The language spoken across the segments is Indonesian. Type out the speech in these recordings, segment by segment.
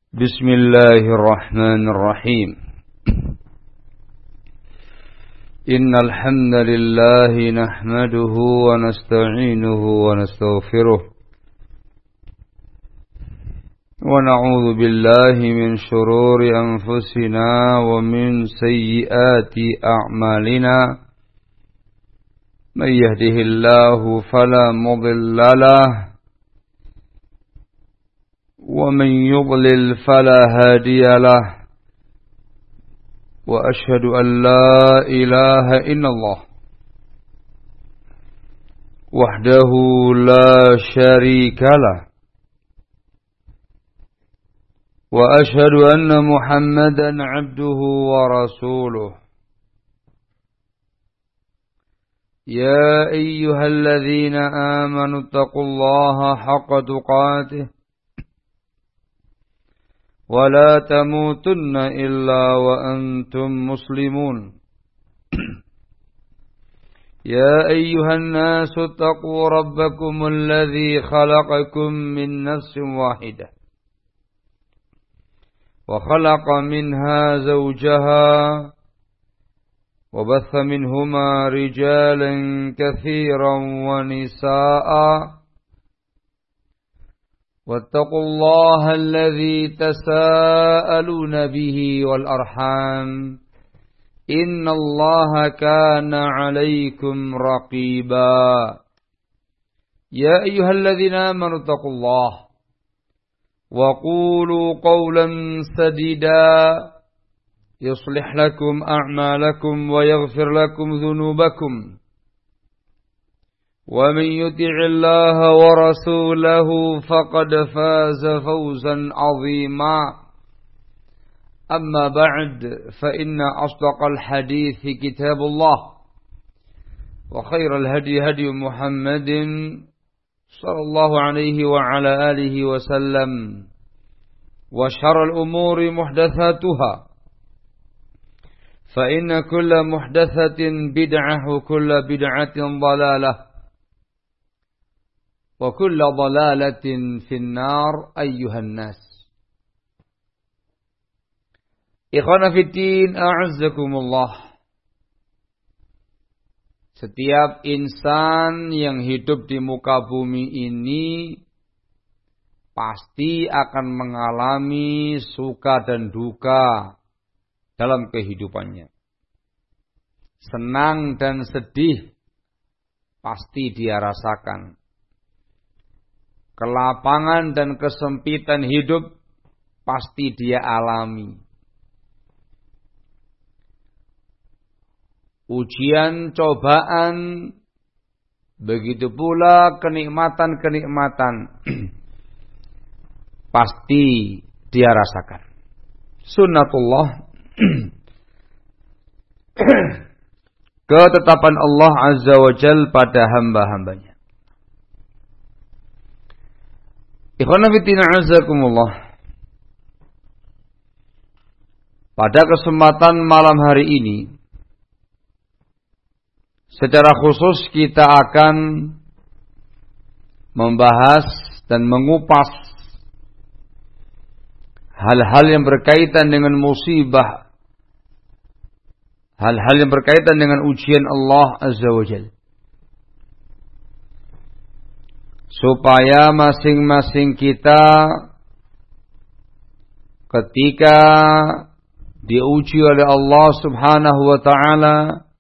بسم الله الرحمن الرحيم إن الحمد لله نحمده ونستعينه ونستغفره ونعوذ بالله من شرور أنفسنا ومن سيئات أعمالنا من يهده الله فلا مضل له ومن يضلل فلا هادي له وأشهد أن لا إله إلا الله وحده لا شريك له وأشهد أن محمدا عبده ورسوله يا أيها الذين آمنوا اتقوا الله حق تقاته ولا تموتن إلا وأنتم مسلمون يا أيها الناس اتقوا ربكم الذي خلقكم من نفس واحدة وخلق منها زوجها وبث منهما رجالا كثيرا ونساء واتقوا الله الذي تساءلون به والأرحام إن الله كان عليكم رقيبا يا أيها الذين آمنوا اتقوا الله وقولوا قولا سديدا يصلح لكم أعمالكم ويغفر لكم ذنوبكم ومن يطع الله ورسوله فقد فاز فوزا عظيما أما بعد فإن أصدق الحديث كتاب الله وخير الهدي هدي محمد صلى الله عليه وعلى آله وسلم وشر الأمور محدثاتها فإن كل محدثة بدعة وكل بدعة ضلالة وكل ضلالة في النار أيها الناس. Ikhwana fiddin, a'azzakumullah. Setiap insan yang hidup di muka bumi ini pasti akan mengalami suka dan duka dalam kehidupannya. Senang dan sedih pasti dia rasakan. Kelapangan dan kesempitan hidup pasti dia alami. Ujian, cobaan, begitu pula kenikmatan-kenikmatan pasti dia rasakan. Sunnatullah, ketetapan Allah Azza wa Jal pada hamba-hambanya. Ikhwana fillah azakumullah. Pada kesempatan malam hari ini secara khusus kita akan membahas dan mengupas hal-hal yang berkaitan dengan musibah, hal-hal yang berkaitan dengan ujian Allah Azza wa Jalla, supaya masing-masing kita ketika diuji oleh Allah Subhanahu wa ta'ala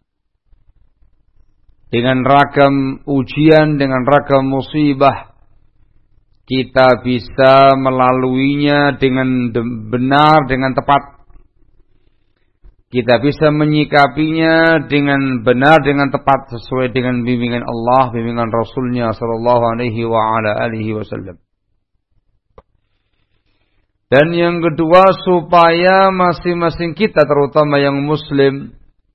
dengan ragam ujian, dengan ragam musibah, kita bisa melaluinya dengan benar, dengan tepat. Kita bisa menyikapinya dengan benar, dengan tepat, sesuai dengan bimbingan Allah, bimbingan Rasulnya sallallahu alaihi wa ala alihi wasallam. Dan yang kedua, supaya masing-masing kita, terutama yang muslim,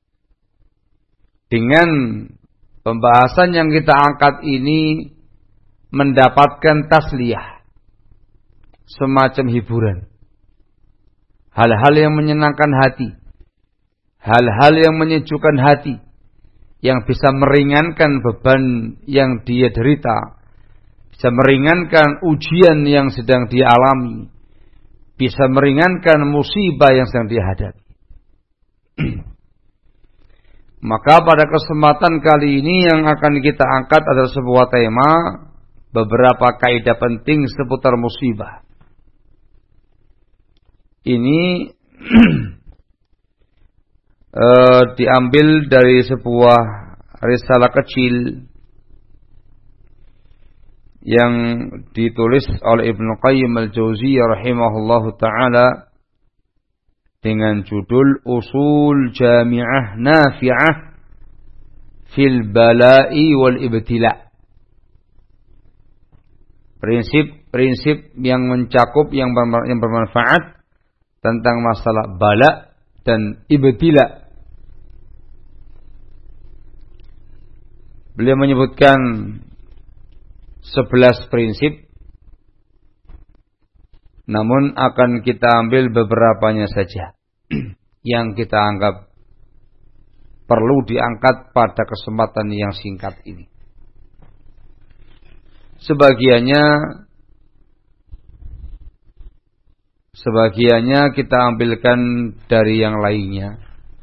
dengan pembahasan yang kita angkat ini mendapatkan tasliyah, semacam hiburan, hal-hal yang menyenangkan hati, hal-hal yang menyejukkan hati, yang bisa meringankan beban yang dia derita, bisa meringankan ujian yang sedang dia alami, bisa meringankan musibah yang sedang dihadapi. Maka pada kesempatan kali ini yang akan kita angkat adalah sebuah tema, beberapa kaidah penting seputar musibah. Ini diambil dari sebuah risalah kecil yang ditulis oleh Ibnu Qayyim al-Jauziyah rahimahullahu ta'ala dengan judul Usul Jami'ah Nafi'ah fil Bala'i wal Ibtila. Prinsip-prinsip yang mencakup, yang bermanfaat tentang masalah bala dan ibtila. Beliau menyebutkan 11 prinsip, namun akan kita ambil beberapanya saja yang kita anggap perlu diangkat pada kesempatan yang singkat ini. Sebagiannya kita ambilkan dari yang lainnya.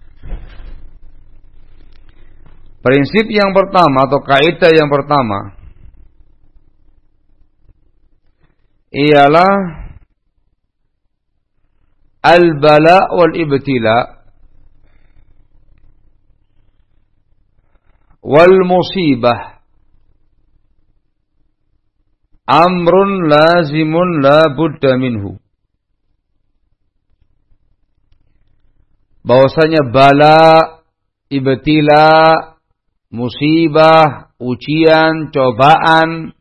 Prinsip yang pertama atau kaidah yang pertama ialah al-bala wal ibtila wal musibah amrun lazimun la budda minhu. Bahwasanya bala, ibtila, musibah, ujian, cobaan,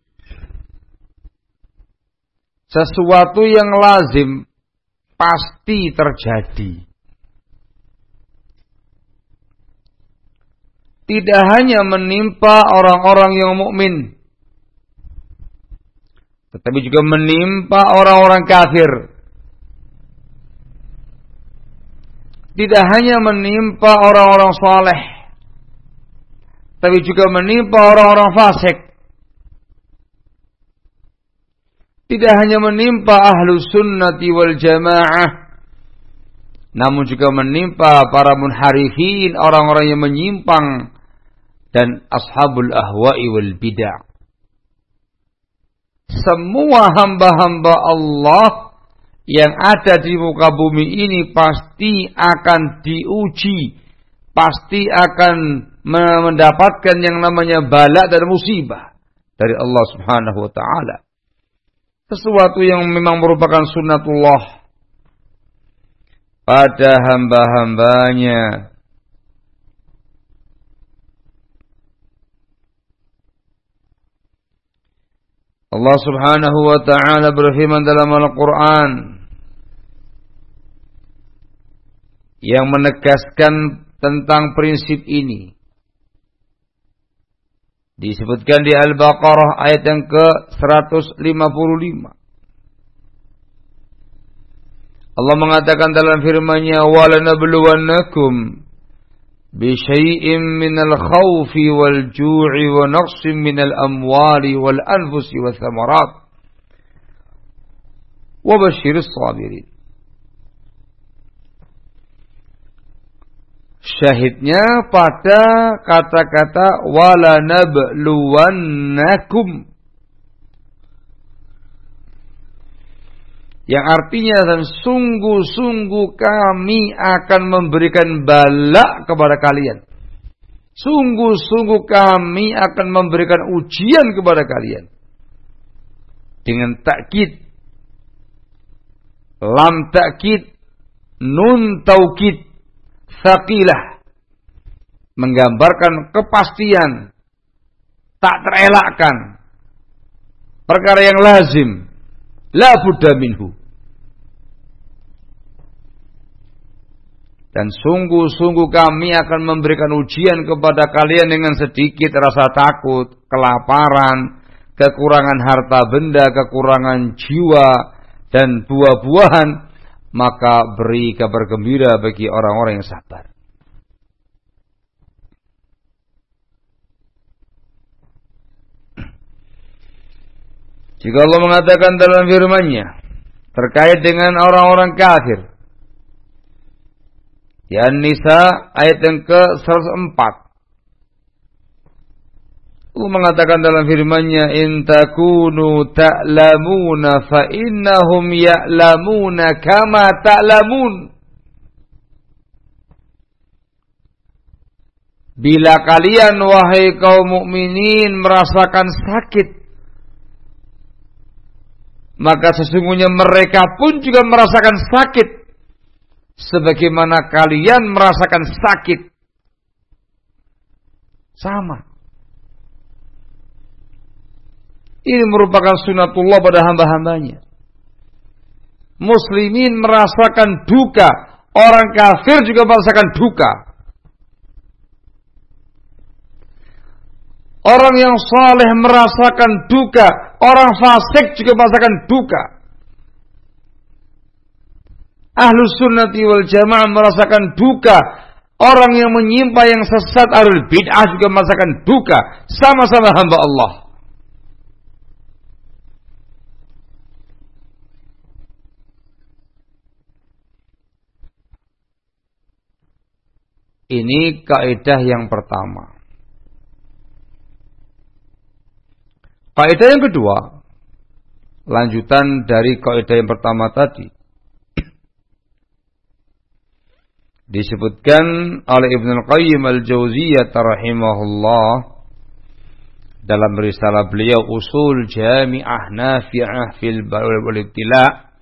sesuatu yang lazim, pasti terjadi. Tidak hanya menimpa orang-orang yang mukmin, tetapi juga menimpa orang-orang kafir. Tidak hanya menimpa orang-orang saleh, tapi juga menimpa orang-orang fasik. Tidak hanya menimpa ahlus sunnati wal jamaah, namun juga menimpa para munharifin, orang-orang yang menyimpang, dan ashabul ahwa'i wal bid'ah. Semua hamba-hamba Allah yang ada di muka bumi ini pasti akan diuji, pasti akan mendapatkan yang namanya bala dan musibah dari Allah Subhanahu wa ta'ala. Sesuatu yang memang merupakan sunnatullah pada hamba-hambanya. Allah Subhanahu wa ta'ala berfirman dalam Al-Quran yang menegaskan tentang prinsip ini. Disebutkan di Al-Baqarah ayat yang ke-155. Allah mengatakan dalam firman-Nya, "Walanabluwannakum bisyai'im minal khawfi wal ju'i wa naqsim minal amwali wal anfusi wa thamarat wa basyiris sabirin." Syahidnya pada kata-kata walanabluwannakum, yang artinya dan sungguh-sungguh kami akan memberikan bala kepada kalian. Sungguh-sungguh kami akan memberikan ujian kepada kalian. Dengan takkid, lam takkid, nun taukid, tsaqilah, menggambarkan kepastian, tak terelakkan, perkara yang lazim, la budda minhu. Dan sungguh-sungguh kami akan memberikan ujian kepada kalian dengan sedikit rasa takut, kelaparan, kekurangan harta benda, kekurangan jiwa, dan buah-buahan. Maka beri kabar gembira bagi orang-orang yang sabar. Jika Allah mengatakan dalam firman-Nya, terkait dengan orang-orang kafir. Di An-Nisa ayat yang ke-104. Allah mengatakan dalam firman-Nya, "In takunu ta'lamuna fa innahum ya'lamuna kama ta'lamun." Bila kalian wahai kaum mukminin merasakan sakit, maka sesungguhnya mereka pun juga merasakan sakit sebagaimana kalian merasakan sakit. Sama. Ini merupakan sunatullah pada hamba-hambanya. Muslimin merasakan duka, orang kafir juga merasakan duka. Orang yang saleh merasakan duka, orang fasik juga merasakan duka. Ahlus sunnati wal jamaah merasakan duka. Orang yang menyimpang, yang sesat, ahlul bid'ah juga merasakan duka. Sama-sama hamba Allah. Ini kaidah yang pertama. Kaidah yang kedua, lanjutan dari kaidah yang pertama tadi, disebutkan oleh Ibnu Qayyim al-Jauziyah rahimahullah dalam risalah beliau Usul Jami'ah Nafi'ah fil Bawl wal Ibtila.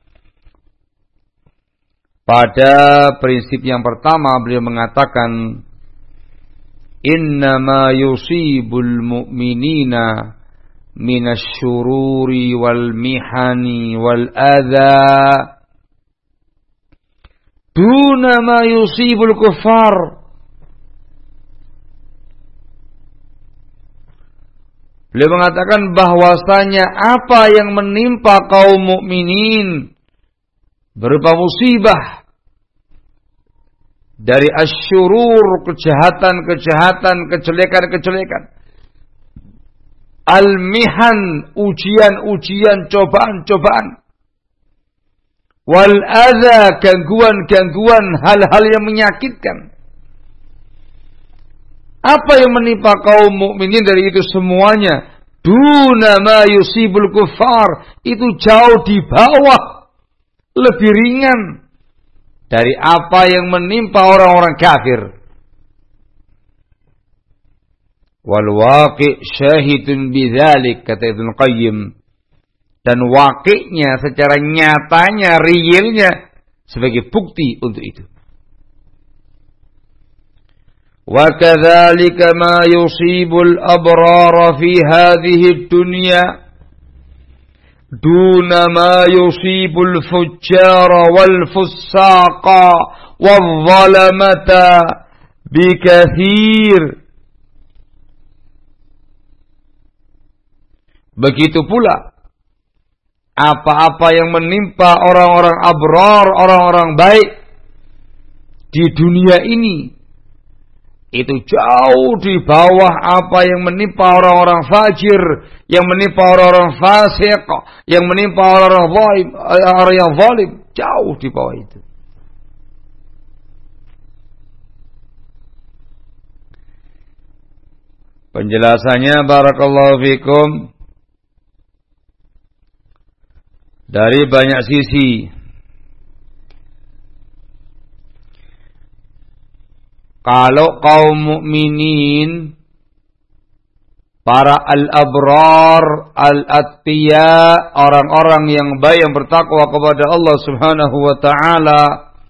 Pada prinsip yang pertama beliau mengatakan, innama yusibul mu'minina minasyururi wal mihani wal adha duna ma yusibul kuffar. Beliau mengatakan bahwasanya apa yang menimpa kaum mukminin berupa musibah dari asyurur, kejahatan-kejahatan, kejelekan-kejelekan, al-mihan, ujian-ujian, cobaan-cobaan, wal adza, gangguan-gangguan, hal-hal yang menyakitkan. Apa yang menimpa kaum mukminin dari itu semuanya, duna ma yusibul kuffar, itu jauh di bawah, lebih ringan dari apa yang menimpa orang-orang kafir. Wal waqi' syahidun bidzalik, kata Ibnu Qayyim. Dan waqi'nya, secara nyatanya, realnya, sebagai bukti untuk itu. Wa kadzalika ma yusibul abrara fi hadhihi dunya duna ma yusibul fujjara wal fussaqa wal zalamata bikathir. Begitu pula apa-apa yang menimpa orang-orang abrar, orang-orang baik di dunia ini, itu jauh di bawah apa yang menimpa orang-orang fajir, yang menimpa orang-orang fasik, yang menimpa orang yang zalim, jauh di bawah itu. Penjelasannya barakallahu fikum dari banyak sisi. Kalau kaum mukminin, para al-abrar, al-atqiya, orang-orang yang baik yang bertakwa kepada Allah Subhanahu wa taala,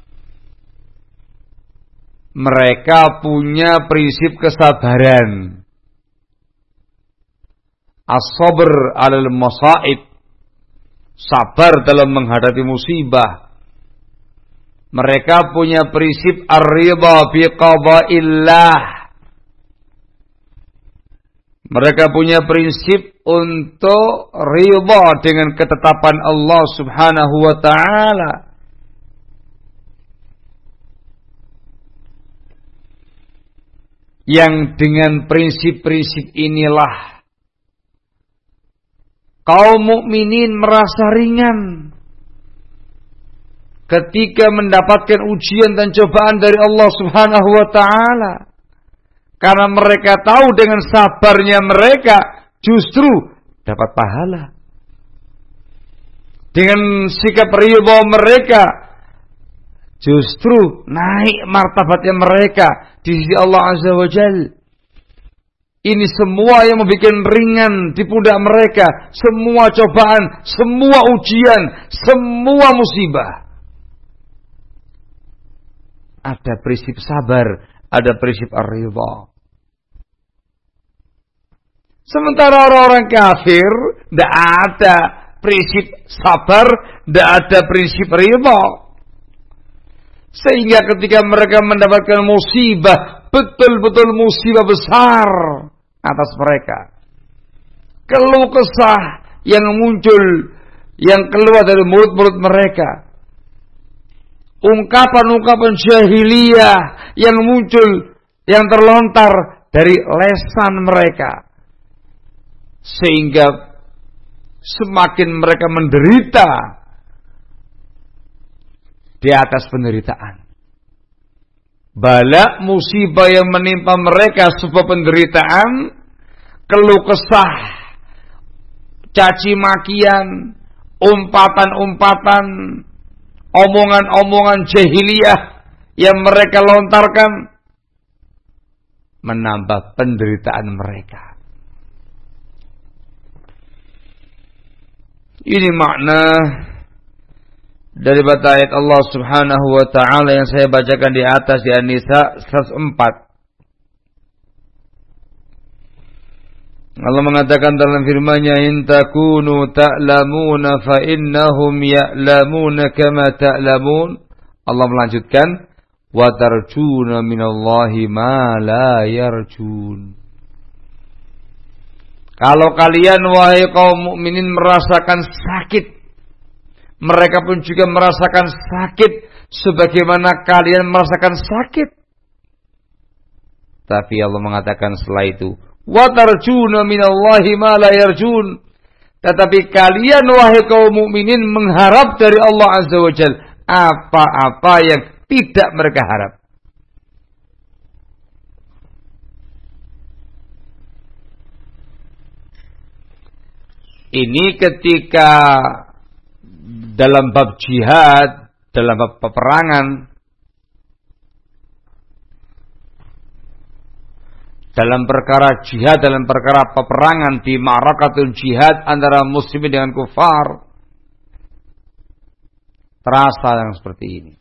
mereka punya prinsip kesabaran. As-sabr 'alal masaib, sabar dalam menghadapi musibah. Mereka punya prinsip ar-ridha bi qada'illah. Mereka punya prinsip untuk ridha dengan ketetapan Allah Subhanahu wa taala. Yang dengan prinsip-prinsip inilah kaum mukminin merasa ringan ketika mendapatkan ujian dan cobaan dari Allah Subhanahu wa taala. Karena mereka tahu dengan sabarnya mereka justru dapat pahala. Dengan sikap ridha mereka justru naik martabatnya mereka di sisi Allah Azza wa Jalla. Ini semua yang membuat ringan di pundak mereka. Semua cobaan, semua ujian, semua musibah. Ada prinsip sabar, ada prinsip ar-ridha. Sementara orang-orang kafir tidak ada prinsip sabar, tidak ada prinsip ridha. Sehingga ketika mereka mendapatkan musibah, betul-betul musibah besar atas mereka, keluh kesah yang muncul, yang keluar dari mulut-mulut mereka, ungkapan-ungkapan jahiliyah yang muncul, yang terlontar dari lesan mereka, sehingga semakin mereka menderita di atas penderitaan. Bala musibah yang menimpa mereka sebuah penderitaan, keluh kesah, caci makian, umpatan-umpatan, omongan-omongan jahiliyah yang mereka lontarkan menambah penderitaan mereka. Ini makna dari ayat Allah Subhanahu wa taala yang saya bacakan di atas di An-Nisa 104. Allah mengatakan dalam firman-Nya, "In takunu ta'lamuna fa innahum ya'lamuna kama ta'lamun." Allah melanjutkan, "Wa tarjuna minallahi ma la yarjun." Kalau kalian wahai kaum mukminin merasakan sakit, mereka pun juga merasakan sakit sebagaimana kalian merasakan sakit. Tapi Allah mengatakan setelah itu, wa tarjuna minallahi ma la yarjun. Tetapi kalian wahai kaum mukminin mengharap dari Allah Azza wa Jalla apa-apa yang tidak mereka harap. Ini ketika dalam bab jihad, dalam bab peperangan, dalam perkara jihad, dalam perkara peperangan di ma'rakatul jihad antara muslimin dengan kufar, terasa yang seperti ini.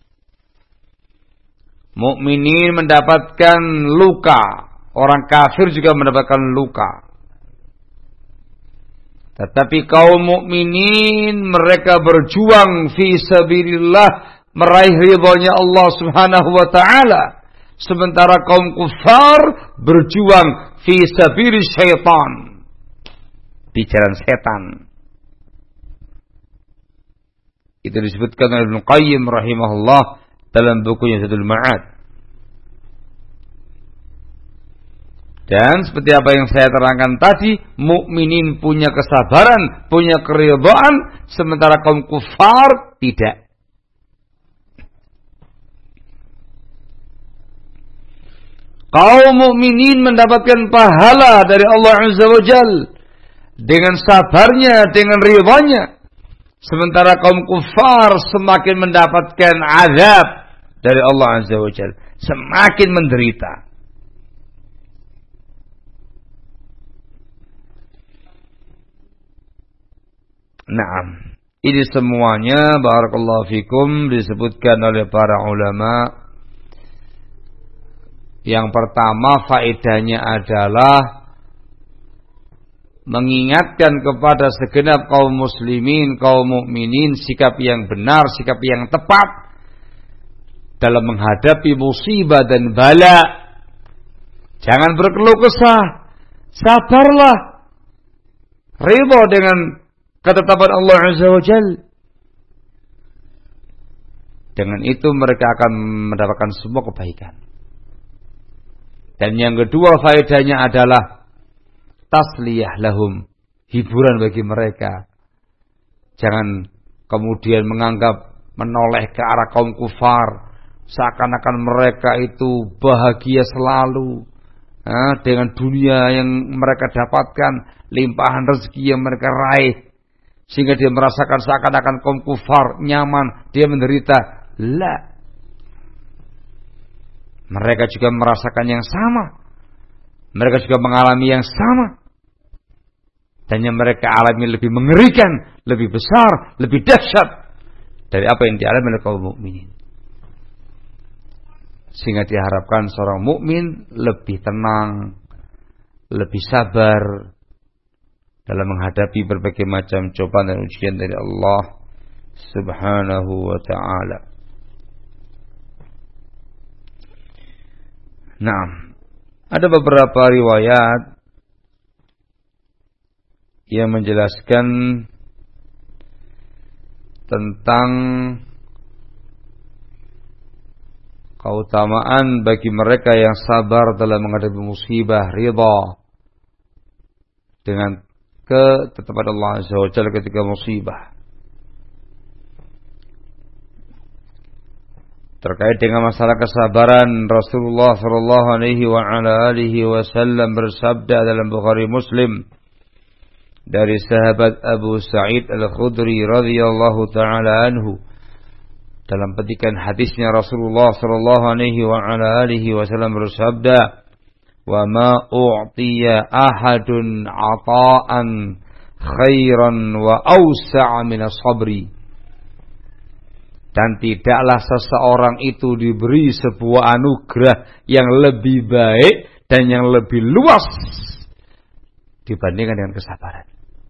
Mukminin mendapatkan luka, orang kafir juga mendapatkan luka. Tetapi kaum mukminin mereka berjuang fi sabilillah, meraih ridhonya Allah Subhanahu wa taala. Sementara kaum kufar berjuang fi sabili syaitan, di jalan setan. Itu disebutkan oleh Ibnu Qayyim rahimahullah dalam bukunya Zadul Ma'ad. Dan seperti apa yang saya terangkan tadi, mukminin punya kesabaran, punya keridhaan, sementara kaum kufar tidak. Kaum mukminin mendapatkan pahala dari Allah Azza wa Jalla dengan sabarnya, dengan ridhanya, sementara kaum kufar semakin mendapatkan azab dari Allah Azza wa Jalla, semakin menderita. Naam, ini semuanya barakallahu fikum disebutkan oleh para ulama. Yang pertama faedahnya adalah mengingatkan kepada segenap kaum muslimin, kaum mukminin sikap yang benar, sikap yang tepat dalam menghadapi musibah dan bala. Jangan berkeluh kesah, sabarlah, ridha dengan ketetapan Allah Azza wa Jalla. Dengan itu mereka akan mendapatkan semua kebaikan. Dan yang kedua faedahnya adalah tasliyah lahum, hiburan bagi mereka. Jangan kemudian menganggap menoleh ke arah kaum kufar, seakan-akan mereka itu bahagia selalu dengan dunia yang mereka dapatkan, limpahan rezeki yang mereka raih, sehingga dia merasakan seakan-akan kaum kufar nyaman, dia menderita. La, mereka juga merasakan yang sama, mereka juga mengalami yang sama, dan yang mereka alami lebih mengerikan, lebih besar, lebih dahsyat dari apa yang dialami oleh kaum mukminin. Sehingga diharapkan seorang mukmin lebih tenang, lebih sabar dalam menghadapi berbagai macam cobaan dan ujian dari Allah Subhanahu wa ta'ala. Nah, ada beberapa riwayat yang menjelaskan tentang keutamaan bagi mereka yang sabar dalam menghadapi musibah, ridha dengan ketetapan Allah Azza wa Jalla ketika musibah. Terkait dengan masalah kesabaran, Rasulullah sallallahu alaihi wasallam bersabda dalam Bukhari Muslim dari sahabat Abu Sa'id Al-Khudri radhiyallahu taala anhu, dalam petikan hadisnya Rasulullah sallallahu alaihi wasallam bersabda, "Wa ma u'tiya ahadun 'ata'an khairan wa awsa'a min as-sabri." Dan tidaklah seseorang itu diberi sebuah anugerah yang lebih baik dan yang lebih luas dibandingkan dengan kesabaran.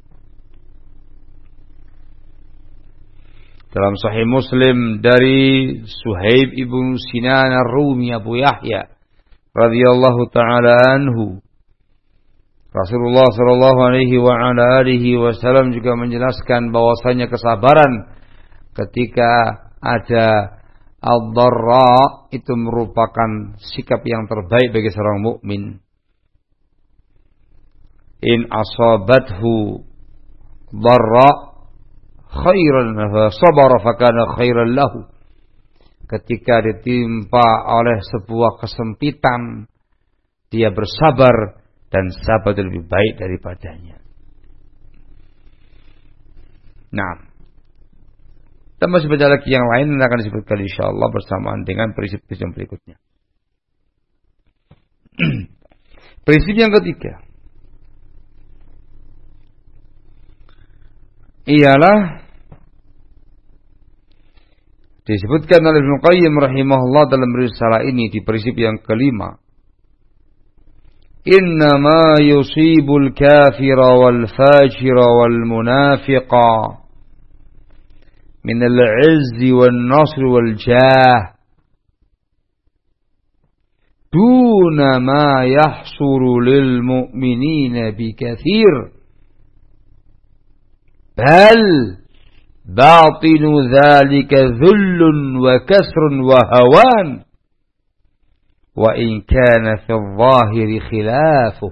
Dalam Sahih Muslim dari Suhaib ibn Sinan Ar-Rumi Abu Yahya radhiyallahu taala anhu, Rasulullah sallallahu alaihi wasallam juga menjelaskan bahwasanya kesabaran ketika ada ad-dharra itu merupakan sikap yang terbaik bagi seorang mukmin. In asabathu dharra khairan sabara fakana khairan lahu. Ketika ditimpa oleh sebuah kesempitan, dia bersabar dan sabar lebih baik daripadanya. Nah, kita masih baca lagi yang lain yang akan disebutkan insyaallah bersamaan dengan prinsip-prinsip berikutnya. Prinsip yang ketiga ialah disebutkan oleh Ibnu Qayyim rahimahullah dalam risalah ini di prinsip yang kelima. Innama yusibul kafira wal fajira wal munafiqa min al-'izzi wan nasr wal jah duna ma yahsuru lil mu'minina bi kathir bal batinu dhalika dhullun wa kasrun wa hawan wa in kana fi adh-dhahiri khilafuh.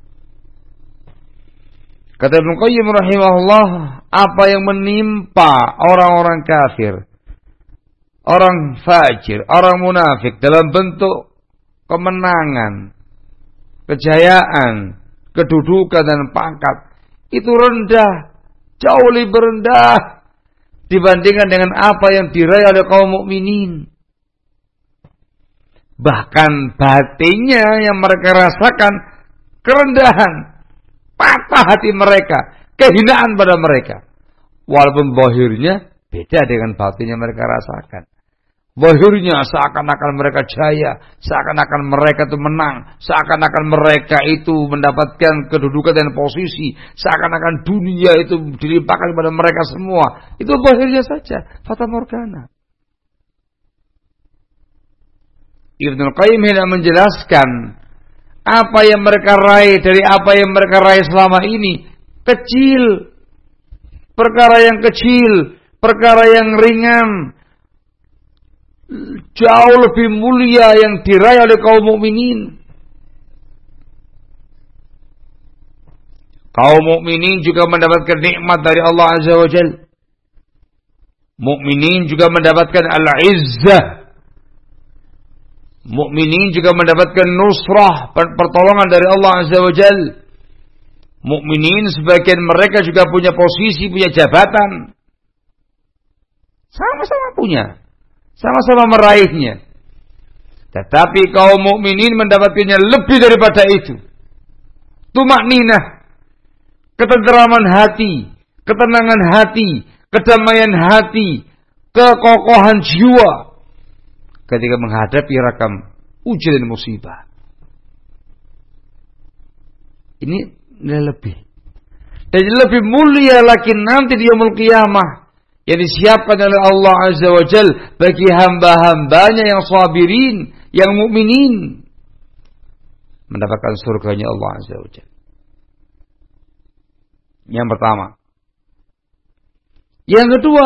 Kata Ibnu Qayyim rahimahullah, apa yang menimpa orang-orang kafir, orang fajir, orang munafik dalam bentuk kemenangan, kejayaan, kedudukan dan pangkat, itu rendah, jauh lebih rendah dibandingkan dengan apa yang diraih oleh kaum mukminin. Bahkan batinnya yang mereka rasakan kerendahan, patah hati mereka, kehinaan pada mereka. Walaupun zahirnya beda dengan batin yang mereka rasakan. Zahirnya seakan-akan mereka jaya, seakan-akan mereka itu menang, seakan-akan mereka itu mendapatkan kedudukan dan posisi, seakan-akan dunia itu dilimpahkan kepada mereka semua. Itu zahirnya saja, fata morgana. Ibnu Qayyim hendak menjelaskan apa yang mereka raih dari apa yang mereka raih selama ini kecil, perkara yang kecil, perkara yang ringan, jauh lebih mulia yang diraih oleh kaum mukminin. Kaum mukminin juga mendapatkan nikmat dari Allah Azza wa Jalla. Mukminin juga mendapatkan al-izzah. Mukminin juga mendapatkan nusrah, pertolongan dari Allah Azza wa Jalla. Mukminin sebagian mereka juga punya posisi, punya jabatan. Sama-sama punya. Sama-sama meraihnya. Tetapi kaum mukminin mendapatkannya lebih daripada itu. Tumakninah, ketenteraman hati, ketenangan hati, kedamaian hati, kekokohan jiwa ketika menghadapi ragam ujian dan musibah. Ini lebih. Dan lebih mulia lagi nanti di yaumul qiyamah yang disiapkan oleh Allah Azza wa Jal bagi hamba-hambanya yang sabirin, yang mukminin, mendapatkan surganya Allah Azza wa Jal. Yang pertama. Yang kedua,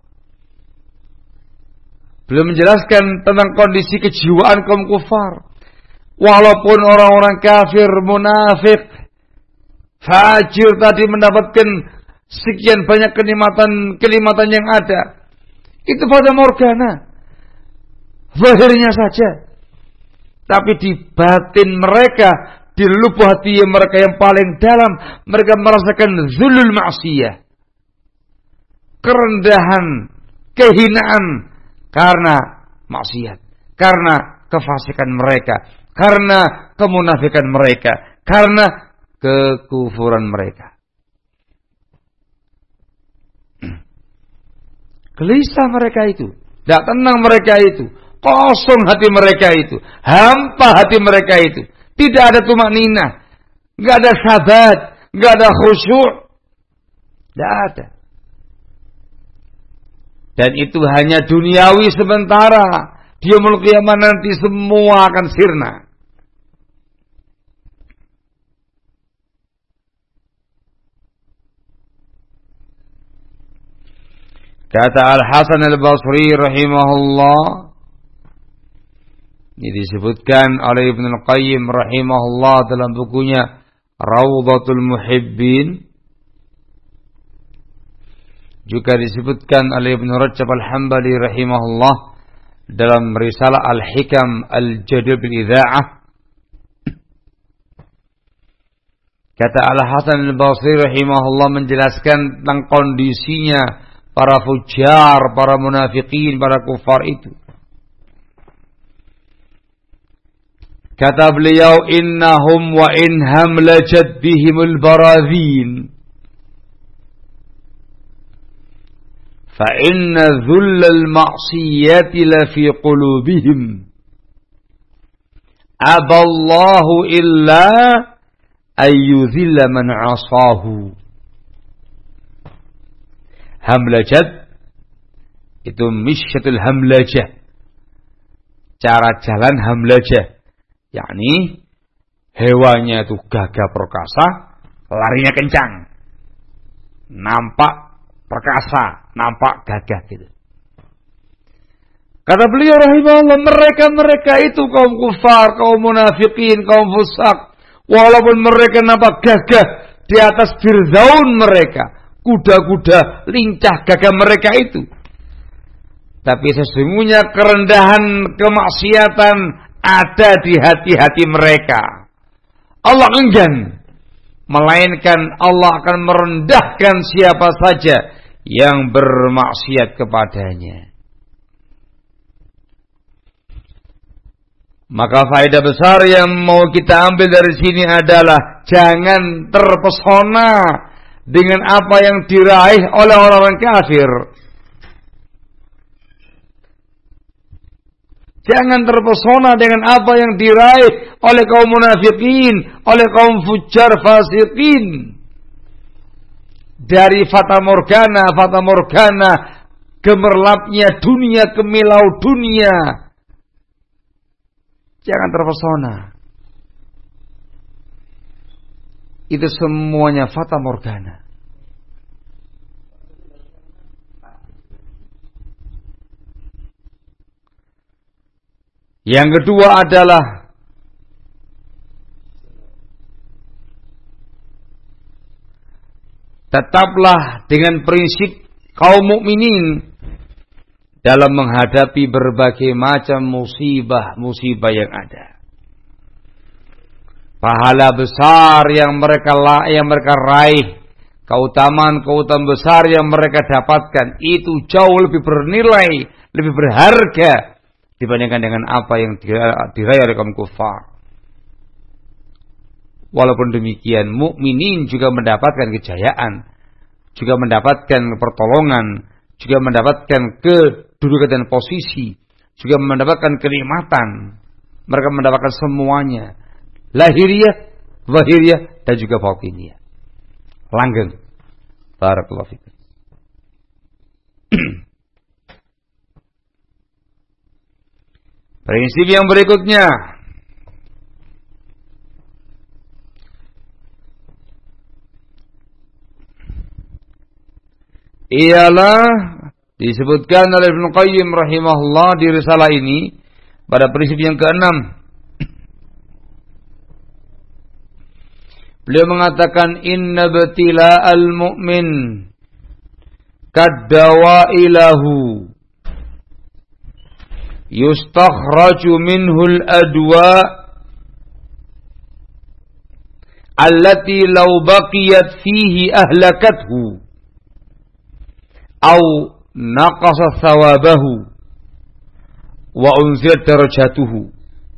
beliau menjelaskan tentang kondisi kejiwaan kaum kufar. Walaupun orang-orang kafir, munafik, fajir tadi mendapatkan sekian banyak kenikmatan yang ada, itu fata morgana, zahirnya saja. Tapi di batin mereka, di lubuk hati mereka yang paling dalam, mereka merasakan zulul ma'siyah, kerendahan, kehinaan karena maksiat, karena kefasikan mereka, karena kemunafikan mereka, karena kekufuran mereka. Gelisah mereka itu, tidak tenang mereka itu, kosong hati mereka itu, hampa hati mereka itu, tidak ada tumakninah, nggak ada sabat, nggak ada khusyuk, tidak ada. Dan itu hanya duniawi sementara. Di yaumul qiyamah nanti semua akan sirna. Kata Al-Hasan Al-Basri rahimahullah, ini disebutkan oleh Ibnu Al-Qayyim rahimahullah dalam bukunya Rawdatul Muhibbin. Juga disebutkan oleh Ibnu Rajab Al-Hambali rahimahullah dalam risalah Al-Hikam Al-Jadid Bil-Idza'ah. Kata Al-Hasan Al-Basri rahimahullah menjelaskan tentang kondisinya para fujar, para munafikin, para kufar itu. Kata beliau, innahum wa inham lajad bihimul baradhin. فَإِنَّ ذُلَّ الْمَعْصِيَّةِ لَفِي قُلُوبِهِمْ أَبَى اللَّهُ إِلَّا أَن يُذِلَّ مَنْ عَصَاهُ. Hamlajat itu misyatul hamlajah, cara jalan hamlajah, yakni hewannya itu gagah perkasa, larinya kencang, nampak perkasa, nampak gagah gitu. Kata beliau rahimahullah, mereka itu kaum kufar, kaum munafikin, kaum fusak, walaupun mereka nampak gagah di atas firdaun mereka, kuda-kuda lincah gagah mereka itu, tapi sesungguhnya kerendahan, kemaksiatan ada di hati-hati mereka. Allah enggan, melainkan Allah akan merendahkan siapa saja yang bermaksiat kepadanya. Maka faedah besar yang mau kita ambil dari sini adalah jangan terpesona dengan apa yang diraih oleh orang-orang kafir. Jangan terpesona dengan apa yang diraih oleh kaum munafikin, oleh kaum fujar fasikin. Dari fata morgana, gemerlapnya dunia, kemilau dunia. Jangan terpesona. Itu semuanya fata morgana. Yang kedua adalah tetaplah dengan prinsip kaum mukminin dalam menghadapi berbagai macam musibah-musibah yang ada. Pahala besar yang mereka raih, keutamaan-keutamaan besar yang mereka dapatkan itu jauh lebih bernilai, lebih berharga dibandingkan dengan apa yang diraih oleh kaum kufar. Walaupun demikian, mukminin juga mendapatkan kejayaan, juga mendapatkan pertolongan, juga mendapatkan kedudukan dan posisi, juga mendapatkan kenikmatan. Mereka mendapatkan semuanya, lahiriah, zahiriah, dan juga batiniyah. Langgeng. Barakallahu fikum. Prinsip yang berikutnya, ialah disebutkan oleh Ibnu Qayyim rahimahullah di risalah ini pada prinsip yang ke-6. Beliau mengatakan inna batila'al mu'min kaddawa'ilahu yustakhraju minhul adwa allati law baqiyat fihi ahlakathu aw naqasa thawabahu wa unzilat darajatuhu.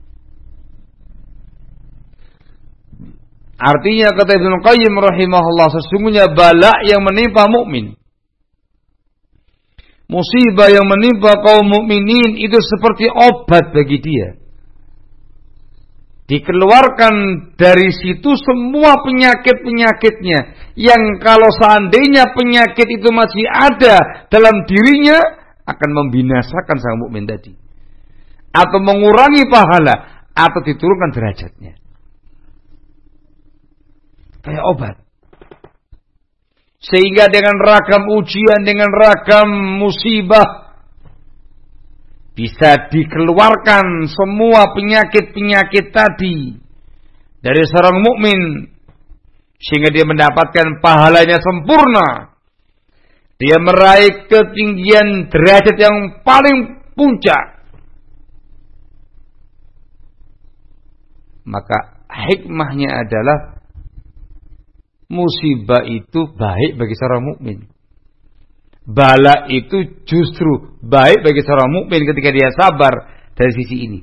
Artinya kata Ibnu Qayyim rahimahullah, sesungguhnya bala yang menimpa mukmin, musibah yang menimpa kaum mukminin itu seperti obat bagi dia. Dikeluarkan dari situ semua penyakit-penyakitnya yang kalau seandainya penyakit itu masih ada dalam dirinya akan membinasakan sang mukmin tadi, atau mengurangi pahala, atau diturunkan derajatnya. Kayak obat. Sehingga dengan ragam ujian, dengan ragam musibah, bisa dikeluarkan semua penyakit-penyakit tadi dari seorang mukmin, sehingga dia mendapatkan pahalanya sempurna. Dia meraih ketinggian derajat yang paling puncak. Maka hikmahnya adalah musibah itu baik bagi seorang mukmin. Bala itu justru baik bagi seorang mukmin ketika dia sabar dari sisi ini.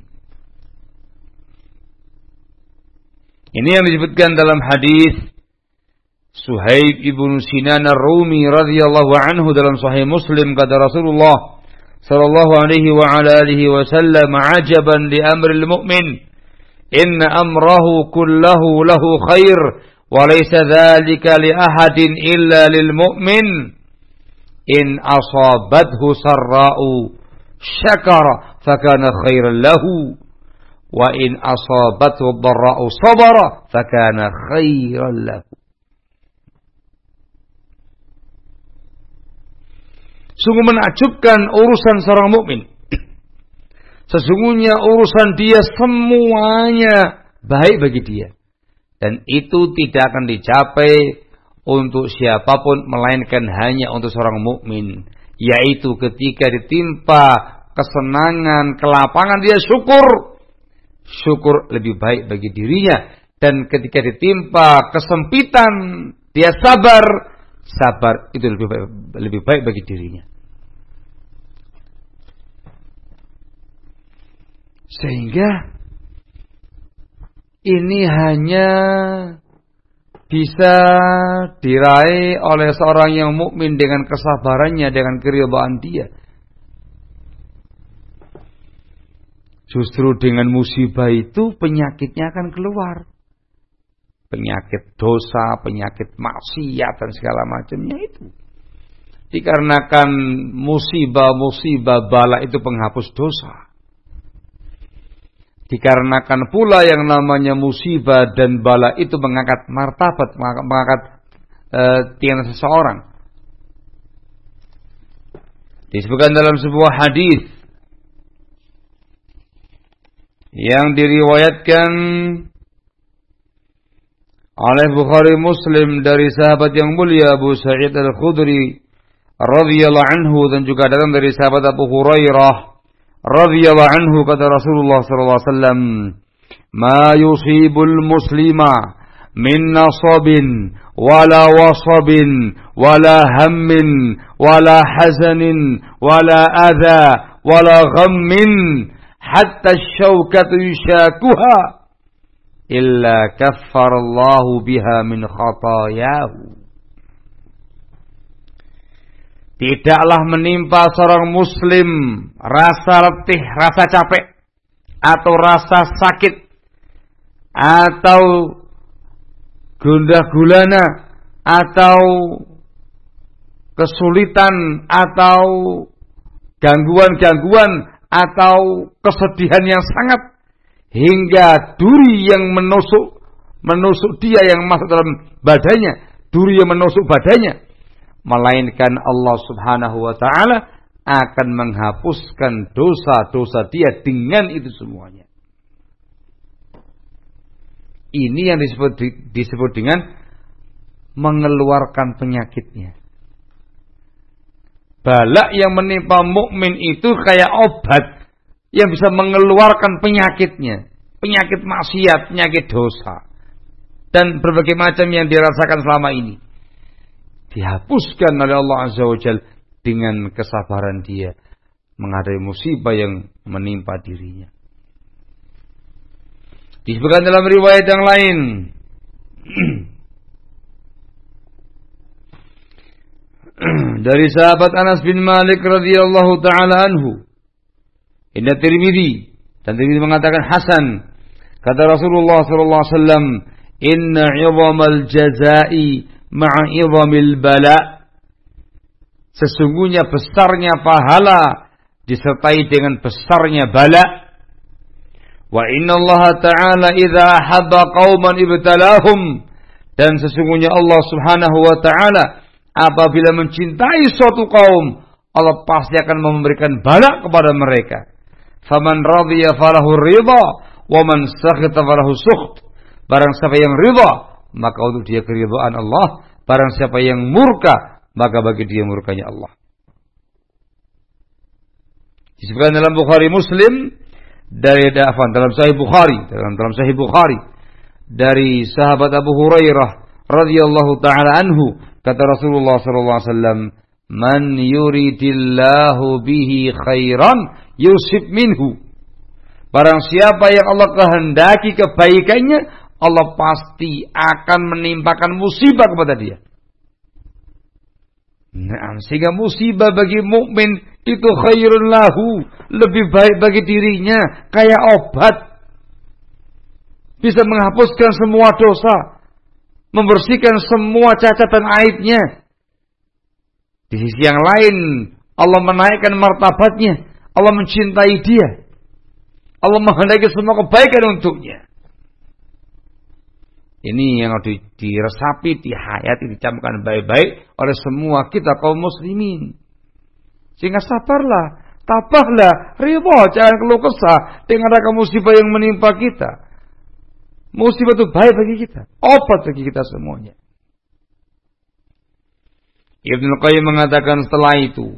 Ini yang disebutkan dalam hadis Suhaib ibnu Sinan Ar-Rumi radhiyallahu anhu dalam Sahih Muslim, kata Rasulullah sallallahu alaihi wa ala alihi wasallam, ajaban li amril mu'min, inna amrahu kullahu lahu khair wa laysa dzalika li ahadin illa lil mu'min. In asabathu sarra'u syakara fakana khairan lahu wa in asabathu dharra'u sabara fakana khairan lahu. Sungguh menakjubkan urusan seorang mukmin. Sesungguhnya urusan dia semuanya baik bagi dia, dan itu tidak akan dicapai untuk siapapun melainkan hanya untuk seorang mukmin, yaitu ketika ditimpa kesenangan, kelapangan, dia syukur lebih baik bagi dirinya, dan ketika ditimpa kesempitan dia sabar itu lebih baik bagi dirinya. Sehingga ini hanya bisa diraih oleh seorang yang mukmin dengan kesabarannya, dengan keridhaan dia. Justru dengan musibah itu penyakitnya akan keluar. Penyakit dosa, penyakit maksiat dan segala macamnya itu. Dikarenakan musibah-musibah bala itu penghapus dosa. Dikarenakan pula yang namanya musibah dan bala itu mengangkat martabat, mengangkat tingkat seseorang. Disebutkan dalam sebuah hadis yang diriwayatkan oleh Bukhari Muslim dari sahabat yang mulia Abu Sa'id Al-Khudri radhiyallahu anhu, dan juga datang dari sahabat Abu Hurairah radhiyallahu anhu, kata Rasulullah sallallahu alaihi wasallam, "Ma yusibul muslima min nasabin wala wasabin wala hammin wala hazanin wala adha wala ghammin hatta asy-syaukatu yushakuha illa kaffarallahu biha min khatayahu." Tidaklah menimpa seorang muslim rasa letih, rasa capek, atau rasa sakit, atau gundah gulana, atau kesulitan, atau gangguan-gangguan, atau kesedihan yang sangat, hingga duri yang menusuk dia, yang masuk dalam badannya, duri yang menusuk badannya, melainkan Allah subhanahu wa ta'ala akan menghapuskan dosa-dosa dia dengan itu semuanya. Ini yang disebut dengan mengeluarkan penyakitnya. Bala yang menimpa mukmin itu kayak obat yang bisa mengeluarkan penyakitnya, penyakit maksiat, penyakit dosa, dan berbagai macam yang dirasakan selama ini. Dihapuskan oleh Allah Azza wa Jalla dengan kesabaran dia menghadapi musibah yang menimpa dirinya. Disebutkan dalam riwayat yang lain, dari sahabat Anas bin Malik radhiyallahu taala anhu, inna Tirmidzi, dan Tirmidzi mengatakan hasan, kata Rasulullah sallallahu alaihi wasallam, inna 'idhamal jazaa'i ma'a 'idhamil bala', sesungguhnya besarnya pahala disertai dengan besarnya bala. Wa inna Allah ta'ala idza ahabba qauman ibtalahum, dan sesungguhnya Allah subhanahu wa ta'ala apabila mencintai suatu kaum, Allah pasti akan memberikan bala kepada mereka. Faman radhiya falahu ridha wa man sakhita falahu sukht. Barang siapa yang ridha, maka untuk dia keridhaan Allah. Barang siapa yang murka, maka bagi dia murkanya Allah. Disebutkan dalam Bukhari Muslim dalam Sahih Bukhari dari sahabat Abu Hurairah radhiyallahu taala anhu, kata Rasulullah sallallahu alaihi wasallam, "Man yuridillahu bihi khairan yusib minhu." Barang siapa yang Allah kehendaki kebaikannya, Allah pasti akan menimpakan musibah kepada dia. Nah, sehingga musibah bagi mukmin itu khairun lahu, lebih baik bagi dirinya, kayak obat. Bisa menghapuskan semua dosa, membersihkan semua cacat dan aibnya. Di sisi yang lain, Allah menaikkan martabatnya, Allah mencintai dia, Allah menghendaki semua kebaikan untuknya. Ini yang harus diresapi, dihayati, dicamkan baik-baik oleh semua kita kaum muslimin. Sehingga sabarlah, tabahlah, ridha, jangan keluh kesah dengan ragam musibah yang menimpa kita. Musibah itu baik bagi kita, obat bagi kita semuanya. Ibnu Qayyim mengatakan setelah itu,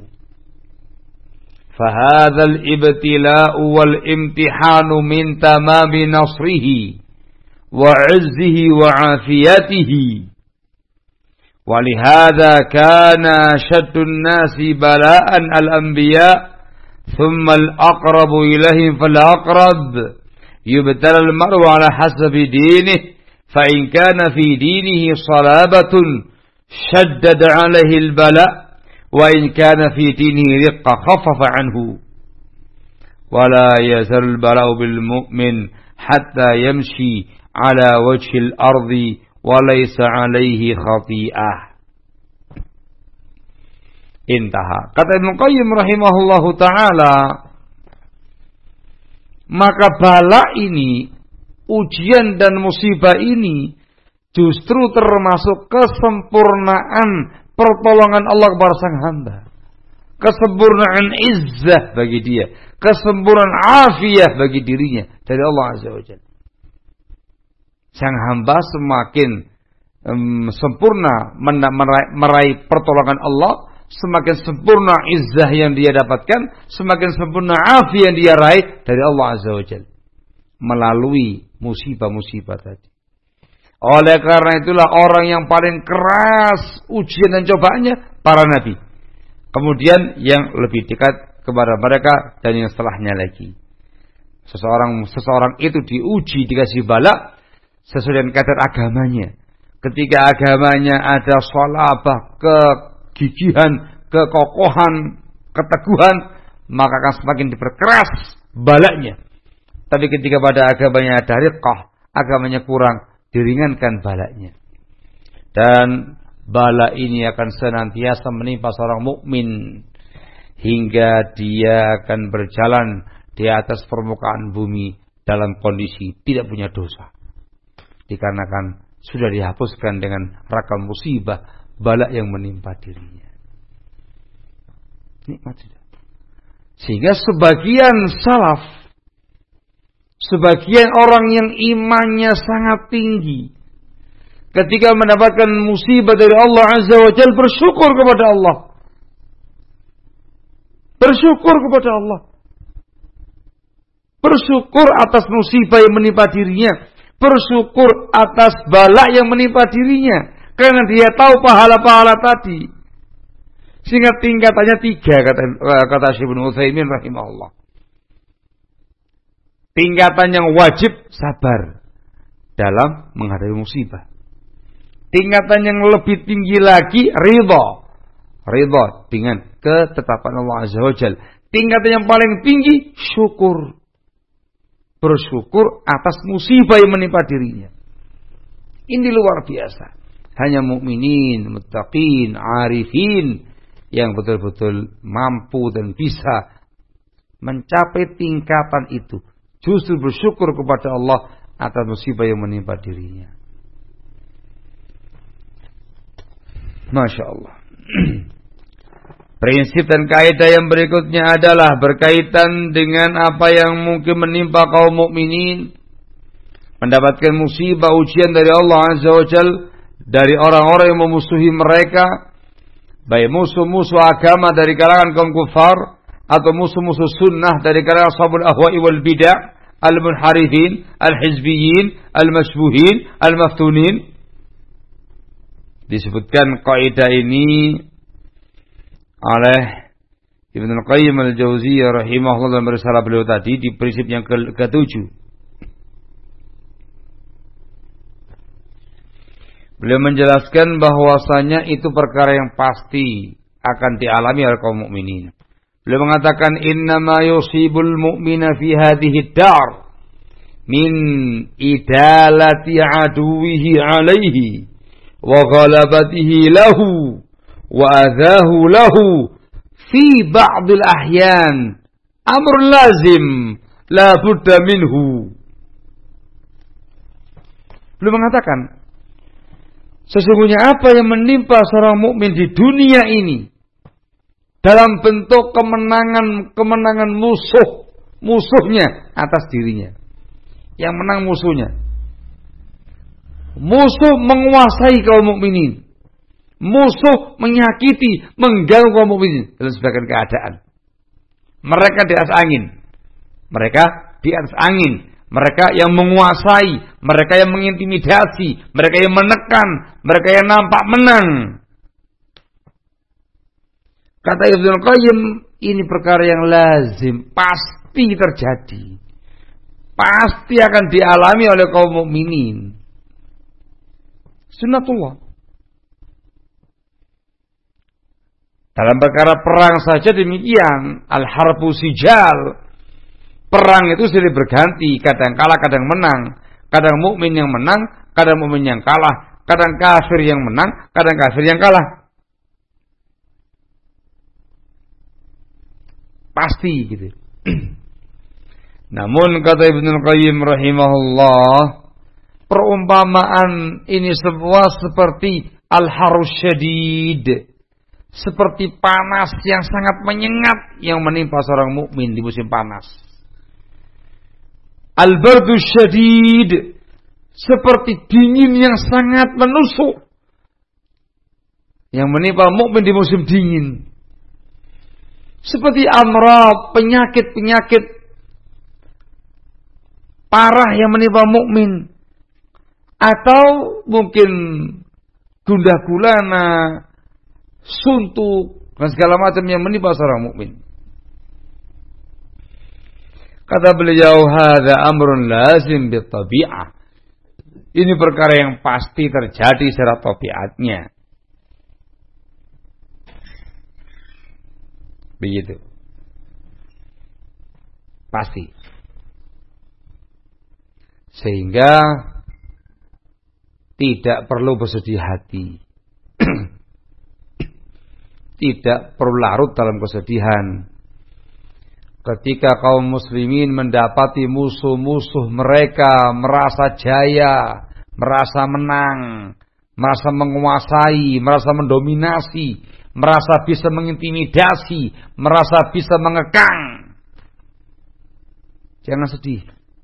fahadzal ibtila'u wal imtihanu min tamami nasrihi wa 'izzihi wa 'afiyatihi. ولهذا كان أشد الناس بلاء الأنبياء ثم الأقرب إليهم فالأقرب يبتلى المرء على حسب دينه فإن كان في دينه صلابة شدد عليه البلاء وإن كان في دينه رقة خفف عنه ولا يزال البلاء بالمؤمن حتى يمشي على وجه الأرض walaysa alaihi khati'ah. Intaha. Kata Ibnu Qayyim rahimahullahu ta'ala, maka bala ini, ujian dan musibah ini justru termasuk kesempurnaan pertolongan Allah kepada sang hamba. Kesempurnaan izzah bagi dia, kesempurnaan afiyah bagi dirinya dari Allah Azza wa Jalla. Sang hamba semakin sempurna meraih pertolongan Allah, semakin sempurna izzah yang dia dapatkan, semakin sempurna afiat yang dia raih dari Allah Azza wa Jalla melalui musibah-musibah tadi. Oleh karena itulah orang yang paling keras ujian dan cobaannya para nabi. Kemudian yang lebih dekat kepada mereka dan yang setelahnya lagi. Seseorang itu diuji, dikasih bala sesuai dengan kadar agamanya. Ketika agamanya ada sholabah, kegigihan, kekokohan, keteguhan, maka akan semakin diperkeras balanya. Tapi ketika pada agamanya ada riqqah, agamanya kurang, diringankan balanya. Dan bala ini akan senantiasa menimpa seorang mukmin hingga dia akan berjalan di atas permukaan bumi dalam kondisi tidak punya dosa. Dikarenakan sudah dihapuskan dengan ragam musibah bala yang menimpa dirinya. Nikmat sudah. Sehingga sebagian salaf, sebagian orang yang imannya sangat tinggi, ketika mendapatkan musibah dari Allah Azza wa Jalla bersyukur kepada Allah. Bersyukur kepada Allah. Bersyukur atas musibah yang menimpa dirinya. Bersyukur atas bala yang menimpa dirinya. Karena dia tahu pahala-pahala tadi. Sehingga tingkatannya 3 kata Syekh Ibnu Utsaimin rahimahullah. Tingkatan yang wajib sabar dalam menghadapi musibah. Tingkatan yang lebih tinggi lagi ridha. Ridha dengan ketetapan Allah Azza wa Jalla. Tingkatan yang paling tinggi syukur. Bersyukur atas musibah yang menimpa dirinya. Ini luar biasa. Hanya mukminin, muttaqin, arifin yang betul-betul mampu dan bisa mencapai tingkatan itu. Justru bersyukur kepada Allah atas musibah yang menimpa dirinya. Masya Allah. Prinsip dan kaidah yang berikutnya adalah berkaitan dengan apa yang mungkin menimpa kaum mukminin, mendapatkan musibah ujian dari Allah Azza wa Jalla, dari orang-orang yang memusuhi mereka, baik musuh-musuh agama dari kalangan kaum kufar atau musuh-musuh sunnah dari kalangan ashabul ahwa'i wal bid'ah, al-munharifin, al-hizbiyyin, al-masbuhin, al-maftunin. Disebutkan kaidah ini oleh Ibnu Qayyim al-Jauziyah rahimahullah dalam risalah beliau tadi di prinsip yang ke-7. Beliau menjelaskan bahwasanya itu perkara yang pasti akan dialami oleh kaum mukminin. Beliau mengatakan innama yusibul mu'mina fi hadhihi ad-dar min idalati aduwihi alaihi wa ghalabatihi lahu wa adhahu lahu fi ba'dil ahyan amr lazim la budda minhu. Beliau mengatakan sesungguhnya apa yang menimpa seorang mukmin di dunia ini dalam bentuk kemenangan musuhnya atas dirinya. Yang menang musuhnya. Musuh menguasai kaum mukminin. Musuh menyakiti, mengganggu kaum mukminin dalam sebagian keadaan. Mereka di atas angin. Mereka di atas angin. Mereka yang menguasai, mereka yang mengintimidasi, mereka yang menekan, mereka yang nampak menang. Kata Ibnu Qayyim, ini perkara yang lazim, pasti terjadi. Pasti akan dialami oleh kaum mukminin. Sunnatullah. Dalam perkara perang saja demikian, al-harbu sijal. Perang itu silih berganti, kadang kalah, kadang menang. Kadang mukmin yang menang, kadang mukmin yang kalah. Kadang kafir yang menang, kadang kafir yang kalah. Pasti gitu. Namun kata Ibnu Qayyim rahimahullah, perumpamaan ini semua seperti al-harus syadid, seperti panas yang sangat menyengat yang menimpa seorang mukmin di musim panas. Al-bardu syadid, seperti dingin yang sangat menusuk yang menimpa mukmin di musim dingin. Seperti amrad, penyakit-penyakit parah yang menimpa mukmin, atau mungkin gundah gulana, suntuk dan segala macam yang menimpa seorang mukmin. Kata beliau, hadza amrun lazim bitabi'ah. Ini perkara yang pasti terjadi secara tabiatnya. Begitu. Pasti. Sehingga tidak perlu bersedih hati. Tidak perlu larut dalam kesedihan. Ketika kaum muslimin mendapati musuh-musuh mereka merasa jaya, merasa menang, merasa menguasai, merasa mendominasi, merasa bisa mengintimidasi, merasa bisa mengekang, jangan sedih.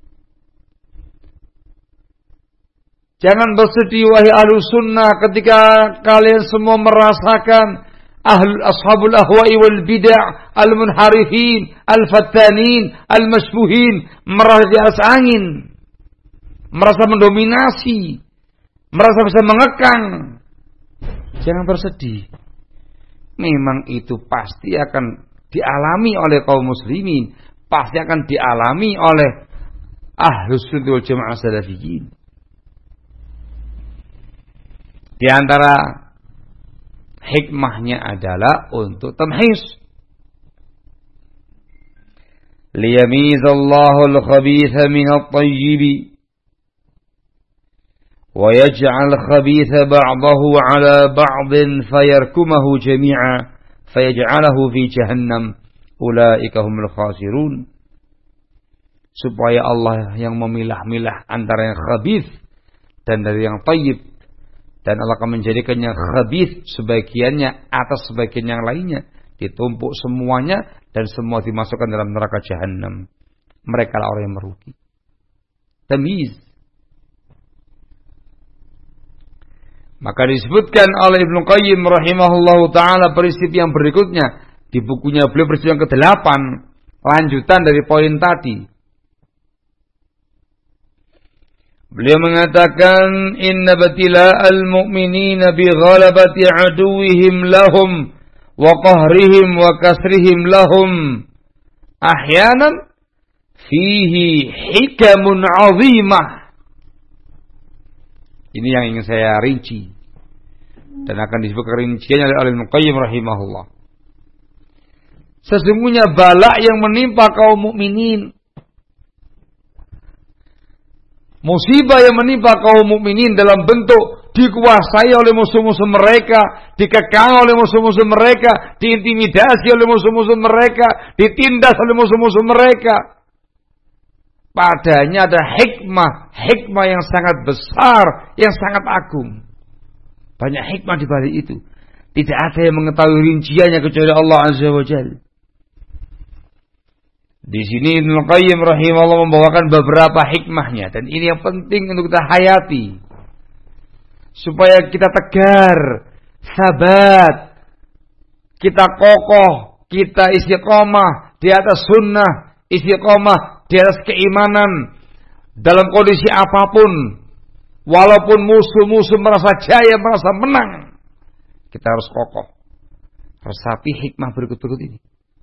Jangan bersedih wahai ahlus sunnah ketika kalian semua merasakan ashabul ahwa'i wal bid'ah al-munharifin, al-fattanin, al-masbuhin merasa di atas angin, merasa mendominasi, merasa bisa mengekang. Jangan bersedih. Memang itu pasti akan dialami oleh kaum muslimin, pasti akan dialami oleh ahlus sunnah wal jamaah salafiyin. Di antara hikmahnya adalah untuk tamhis. Liyamizallahu al-khabitha min at-tayyib wa yaj'al khabitha ba'dahu 'ala ba'din fayarkumahu jami'a fayaj'alahu fi jahannam ulaika humul khasirun. Supaya Allah yang memilah-milah antara yang khabith dan dari yang tayyib, dan Allah akan menjadikannya khabith sebagiannya atas sebagian yang lainnya, ditumpuk semuanya dan semua dimasukkan dalam neraka jahannam. Mereka lah orang yang merugi. Tamyiz. Maka disebutkan oleh Ibnu Qayyim rahimahullahu taala prinsip yang berikutnya di bukunya beliau, prinsip yang ke-8, lanjutan dari poin tadi. Beliau mengatakan, inna batila'al mu'minina bi ghalabati aduwihim lahum wa qahrihim wa kasrihim lahum ahyanan fihi hikamun 'azimah. Ini yang ingin saya rinci dan akan disebut rinciannya oleh Ibnu Qayyim rahimahullah. Sesungguhnya bala yang menimpa kaum mukminin, musibah yang menimpa kaum mukminin dalam bentuk dikuasai oleh musuh-musuh mereka, dikekang oleh musuh-musuh mereka, diintimidasi oleh musuh-musuh mereka, ditindas oleh musuh-musuh mereka. Padanya ada hikmah yang sangat besar, yang sangat agung. Banyak hikmah di balik itu. Tidak ada yang mengetahui rinciannya kecuali Allah Azza wa Jalla. Di sini Ibnu Qayyim rahimahullah membawakan beberapa hikmahnya, dan ini yang penting untuk kita hayati supaya kita tegar, sabat, kita kokoh, kita istiqomah di atas sunnah, istiqomah di atas keimanan dalam kondisi apapun. Walaupun musuh-musuh merasa jaya, merasa menang, kita harus kokoh. Resapi hikmah berikut-berikut ini.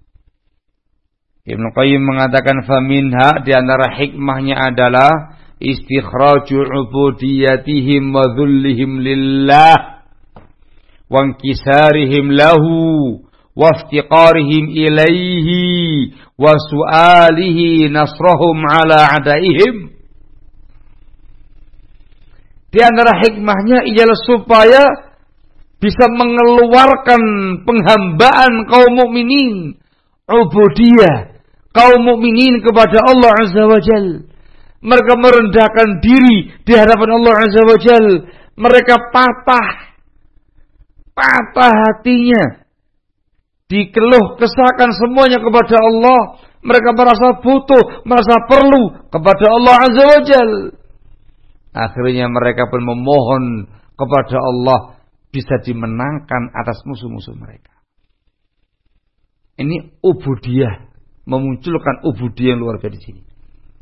Ibnu Qayyim mengatakan, faminha, di antara hikmahnya adalah istikhraju ubudiyatihim wa dhullihim lillah wa inkisarihim lahu wa iftiqarihim ilaihi wa su'alihi nasrahum ala adaihim. Di antara hikmahnya ialah supaya bisa mengeluarkan penghambaan kaum mukminin, ubudiyah kaum mukminin kepada Allah Azza wa Jalla. Mereka merendahkan diri di hadapan Allah Azza wa Jalla. Mereka patah hatinya, dikeluh kesahkan semuanya kepada Allah. Mereka merasa butuh, merasa perlu kepada Allah Azza wa Jalla. Akhirnya mereka pun memohon kepada Allah bisa dimenangkan atas musuh-musuh mereka. Ini ubudiyah, memunculkan ubudiyah yang luar biasa di sini.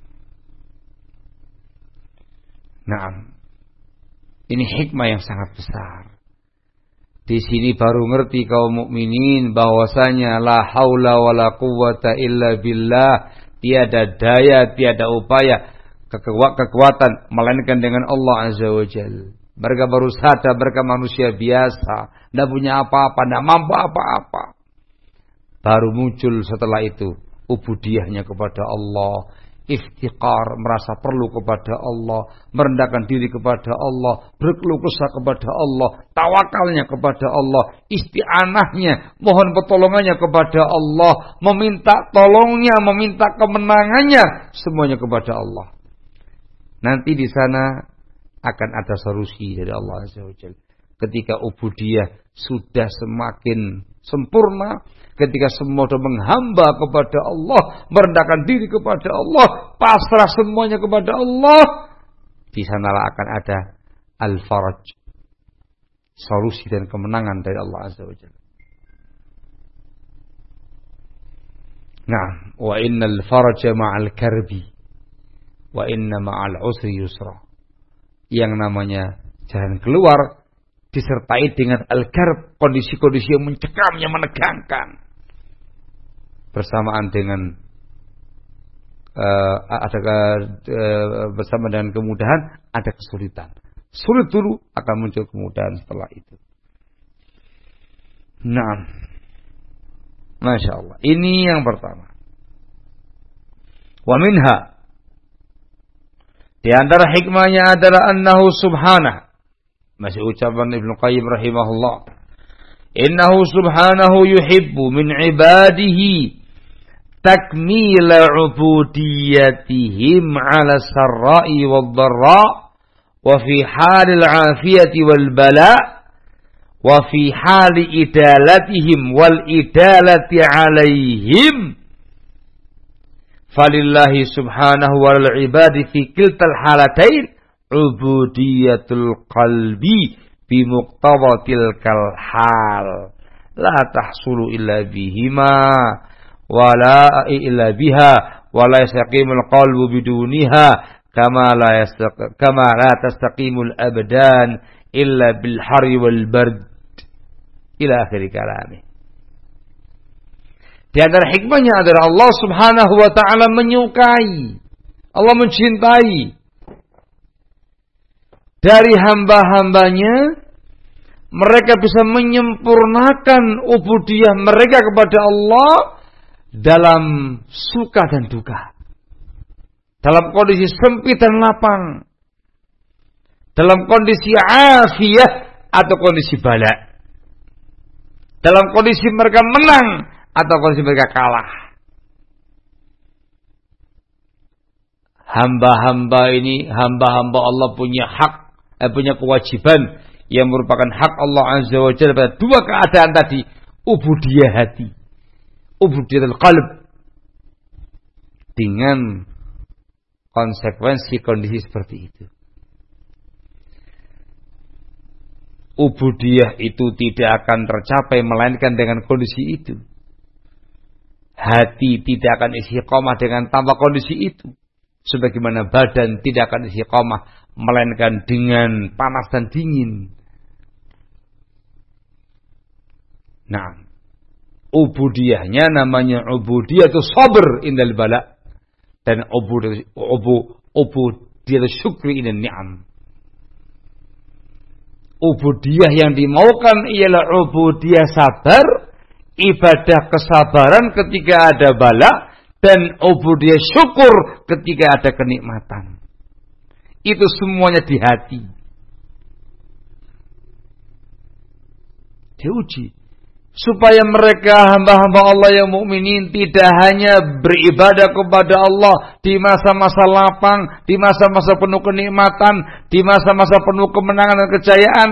Nah, ini hikmah yang sangat besar. Di sini baru ngerti kaum mukminin bahwasanya la haula wala quwwata illa billah, tiada daya, tiada upaya, kekuatan melainkan dengan Allah Azza wa Jalla. Mereka baru sadar mereka manusia biasa, tidak punya apa-apa, tidak mampu apa-apa. Baru muncul setelah itu ubudiyahnya kepada Allah, iftiqar, merasa perlu kepada Allah, merendahkan diri kepada Allah, berkeluh kesah kepada Allah, tawakalnya kepada Allah, isti'anahnya, mohon pertolongannya kepada Allah, meminta tolongnya, meminta kemenangannya, semuanya kepada Allah. Nanti di sana akan ada solusi dari Allah Azza wa Jalla. Ketika ubudiyah sudah semakin sempurna, ketika semua sudah menghamba kepada Allah, merendahkan diri kepada Allah, pasrah semuanya kepada Allah, di sanalah akan ada al-faraj, solusi dan kemenangan dari Allah Azza wa Jalla. Nah, wa innal faraja ma'al karbi, wa inna ma'al usri yusra. Yang namanya jalan keluar disertai dengan al-karb, kondisi-kondisi yang mencekam, yang menegangkan. Bersamaan dengan bersama dengan kemudahan ada kesulitan. Sulit dulu, akan muncul kemudahan setelah itu. Nah, Masya Allah. Ini yang pertama. Wa minha, di antara hikmahnya adalah annahu subhanah. Masih ucapan Ibnu Qayyim rahimahullah. Innahu subhanahu yuhibbu min ibadihi takmila ubudiyatihim ala sarra'i wal dharra' wa fi halil afiyati wal bala' wa fi hali idalatihim wal idalati alaihim. Falillahi subhanahu wa lil ibadi fi kiltal halatain ubudiyatul qalbi bimuqtadatil hal la tahsulu illa bihima wala illa biha wala yastaqimul qalbu biduniha kama la tastaqimul abdan illa bil hari wal bard ila akhir kalamih. Di antara hikmahnya adalah Allah Subhanahu wa taala menyukai, Allah mencintai dari hamba-hambanya, mereka bisa menyempurnakan ubudiyah mereka kepada Allah dalam suka dan duka, dalam kondisi sempit dan lapang, dalam kondisi afiyah atau kondisi bala, dalam kondisi mereka menang atau kondisi mereka kalah. Hamba-hamba ini, hamba-hamba Allah punya hak, punya kewajiban yang merupakan hak Allah Azza wa Jalla pada dua keadaan tadi, ubudiyah hati, ubudiyatul qalb, dengan konsekuensi kondisi seperti itu. Ubudiyah itu tidak akan tercapai melainkan dengan kondisi itu. Hati tidak akan istiqomah dengan tanpa kondisi itu. Sebagaimana badan tidak akan istiqomah melainkan dengan panas dan dingin. Nah, ubudiyahnya namanya ubudiyatu sabr indal bala, dan ubudiyatu syukri indal ni'am. Ubudiyah yang dimaukan ialah ubudiyah sabar, ibadah kesabaran ketika ada bala, dan ubudiyah syukur ketika ada kenikmatan. Itu semuanya di hati. Diuji supaya mereka hamba-hamba Allah yang mukminin tidak hanya beribadah kepada Allah di masa-masa lapang, di masa-masa penuh kenikmatan, di masa-masa penuh kemenangan dan kejayaan.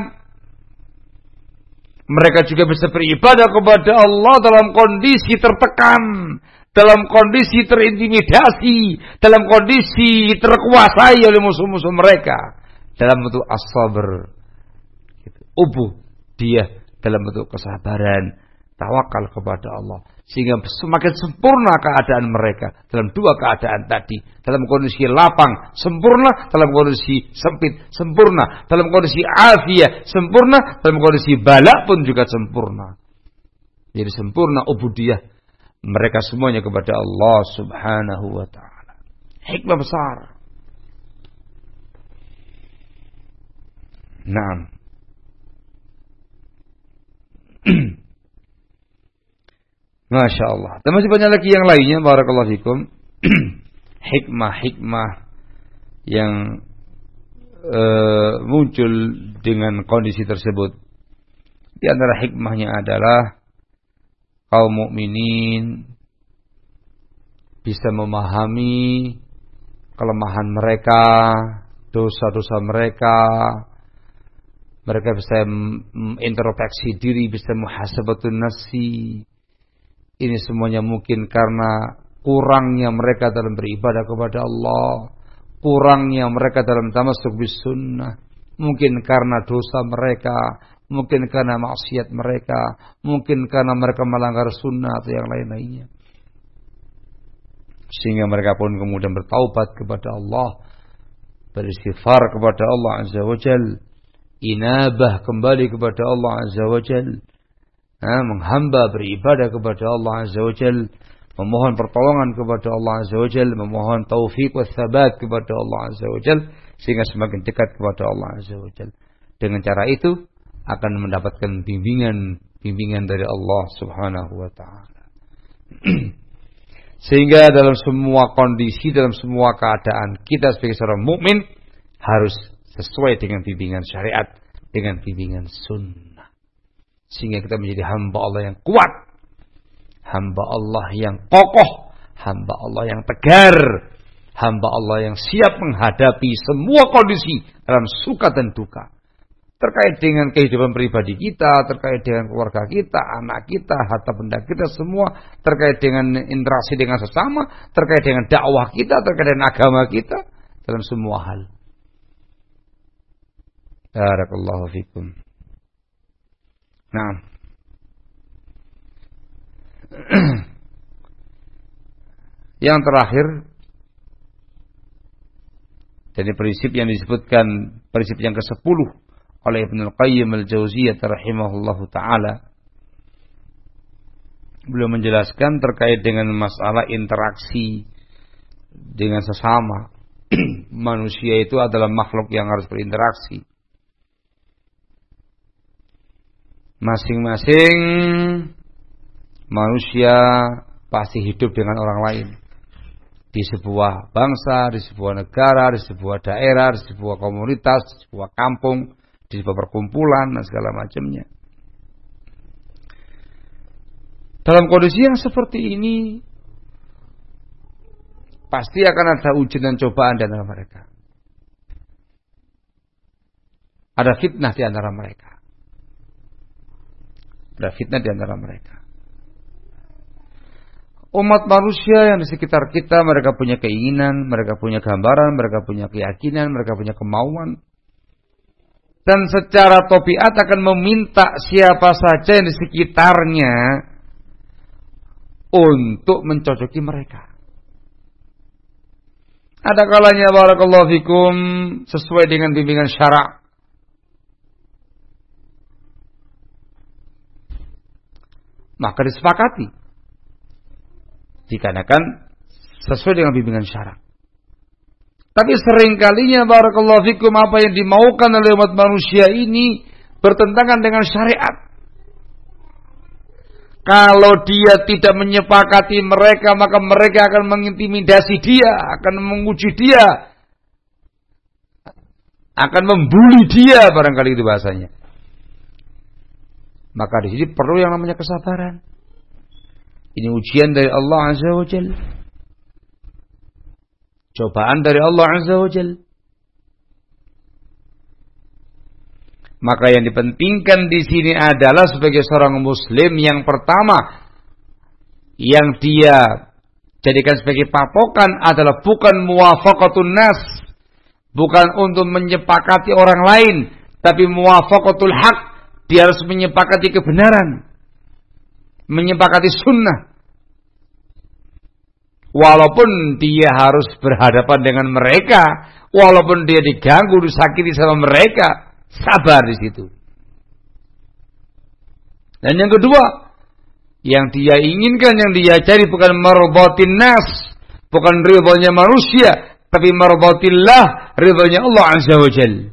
Mereka juga bisa beribadah kepada Allah dalam kondisi tertekan, dalam kondisi terintimidasi, dalam kondisi terkuasai oleh musuh-musuh mereka, dalam bentuk as-sabr, ubuh, ubudiyah dalam bentuk kesabaran, tawakal kepada Allah. Sehingga semakin sempurna keadaan mereka dalam dua keadaan tadi. Dalam kondisi lapang, sempurna. Dalam kondisi sempit, sempurna. Dalam kondisi afiyah, sempurna. Dalam kondisi balak pun juga sempurna. Jadi sempurna ubudiyah mereka semuanya kepada Allah subhanahu wa ta'ala. Hikmah besar. Naam. Masya Allah. Dan masih banyak lagi yang lainnya. Barakallahu fikum. Hikmah-hikmah yang muncul dengan kondisi tersebut. Di antara hikmahnya adalah kaum mukminin bisa memahami kelemahan mereka, dosa-dosa mereka. Mereka bisa introspeksi diri, bisa muhasabatun nafsi. Ini semuanya mungkin karena kurangnya mereka dalam beribadah kepada Allah, kurangnya mereka dalam tamasuk bis sunnah, mungkin karena dosa mereka, mungkin karena maksiat mereka, mungkin karena mereka melanggar sunnah atau yang lain-lainnya. Sehingga mereka pun kemudian bertaubat kepada Allah, beristighfar kepada Allah Azza wa Jalla, inabah kembali kepada Allah Azza wa Jalla, menghamba beribadah kepada Allah Azza wa Jalla, memohon pertolongan kepada Allah Azza wa Jalla, memohon taufik wa tsabat kepada Allah Azza wa Jalla, sehingga semakin dekat kepada Allah Azza wa Jalla. Dengan cara itu akan mendapatkan bimbingan dari Allah Subhanahu wa taala. Sehingga dalam semua kondisi, dalam semua keadaan, kita sebagai seorang mukmin harus sesuai dengan bimbingan syariat, dengan bimbingan sunnah. Sehingga kita menjadi hamba Allah yang kuat, hamba Allah yang kokoh, hamba Allah yang tegar, hamba Allah yang siap menghadapi semua kondisi dalam suka dan duka. Terkait dengan kehidupan pribadi kita, terkait dengan keluarga kita, anak kita, harta benda kita semua, terkait dengan interaksi dengan sesama, terkait dengan dakwah kita, terkait dengan agama kita, dalam semua hal. Barakallahu fikum. Nah, yang terakhir dari prinsip yang disebutkan, prinsip yang ke-10 oleh Ibnu Qayyim al-Jauziyah rahimahullahu taala, beliau menjelaskan terkait dengan masalah interaksi dengan sesama. Manusia itu adalah makhluk yang harus berinteraksi. Masing-masing manusia pasti hidup dengan orang lain. Di sebuah bangsa, di sebuah negara, di sebuah daerah, di sebuah komunitas, di sebuah kampung, di sebuah perkumpulan dan segala macamnya. Dalam kondisi yang seperti ini pasti akan ada ujian dan cobaan di antara mereka. Ada fitnah di antara mereka. Ada fitnah di antara mereka. Umat manusia yang di sekitar kita, mereka punya keinginan, mereka punya gambaran, mereka punya keyakinan, mereka punya kemauan. Dan secara tabiat akan meminta siapa saja yang di sekitarnya untuk mencocoki mereka. Ada kalanya barakallahu fikum sesuai dengan bimbingan syara'. Maka disepakati dikarenakan sesuai dengan bimbingan syara'. Tapi seringkalinya barakallahu fikum apa yang dimaukan oleh umat manusia ini bertentangan dengan syariat. Kalau dia tidak menyepakati mereka, maka mereka akan mengintimidasi dia, akan menguji dia, akan membuli dia, barangkali itu bahasanya. Maka di sini perlu yang namanya kesabaran. Ini ujian dari Allah Azza wa Jalla. Cobaan dari Allah Azza wa Jalla. Maka yang dipentingkan di sini adalah sebagai seorang muslim yang pertama yang dia jadikan sebagai patokan adalah bukan muwafaqatun nas, bukan untuk menyepakati orang lain, tapi muwafaqatul haq, dia harus menyepakati kebenaran, menyepakati sunnah. Walaupun dia harus berhadapan dengan mereka, walaupun dia diganggu, disakiti sama mereka, sabar di situ. Dan yang kedua, yang dia inginkan, yang dia cari bukan mardatin nas, bukan ridhonya manusia, tapi mardatillah, ridhonya Allah Azza wa Jalla.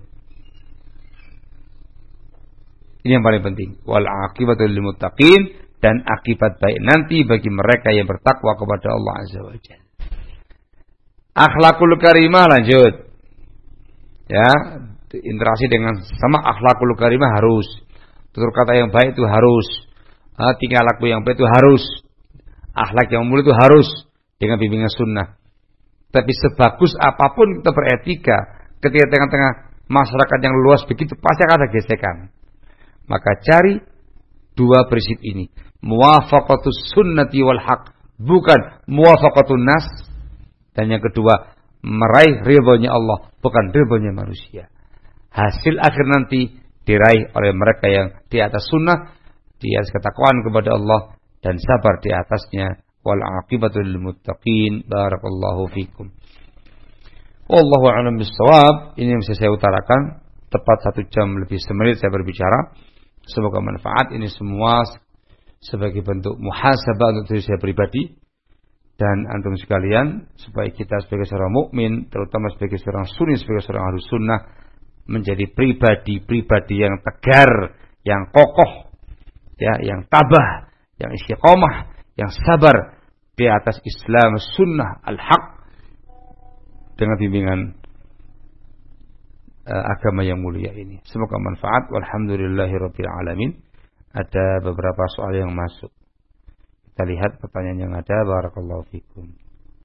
Ini yang paling penting. Wal aqibatu lil muttaqin, dan akibat baik nanti bagi mereka yang bertakwa kepada Allah Azza wa Jalla. Akhlakul karimah, lanjut. Ya, interaksi dengan sama akhlakul karimah harus. Tutur kata yang baik itu harus. Tingkah laku yang baik itu harus. Akhlak yang mulia itu harus dengan bimbingan sunnah. Tapi sebagus apapun kita beretika, ketika tengah-tengah masyarakat yang luas begitu pasti akan ada gesekan. Maka cari dua prinsip ini. Muwafaqatus sunnati wal haq, bukan muwafaqatun nas. Dan yang kedua, meraih ridhonya Allah, bukan ridhonya manusia. Hasil akhir nanti diraih oleh mereka yang di atas sunnah, di atas ketakwaan kepada Allah, dan sabar di atasnya. Wal aqibatu lil muttaqin. Barakallahu fikum. Wallahu a'lam bissawab. Ini yang bisa saya utarakan. Tepat 1 jam lebih semenit saya berbicara. Semoga manfaat. Ini semua sebagai bentuk muhasabah untuk diri saya pribadi dan antum sekalian, supaya kita sebagai seorang mukmin, terutama sebagai seorang sunni, sebagai seorang ahlus sunnah, menjadi pribadi-pribadi yang tegar, yang kokoh, ya, yang tabah, yang istiqomah, yang sabar di atas Islam, sunnah, al-haq, dengan bimbingan agama yang mulia ini. Semoga manfaat. Walhamdulillahirabbil alamin. Ada beberapa soal yang masuk. Kita lihat pertanyaan yang ada. Barakallahu fikum.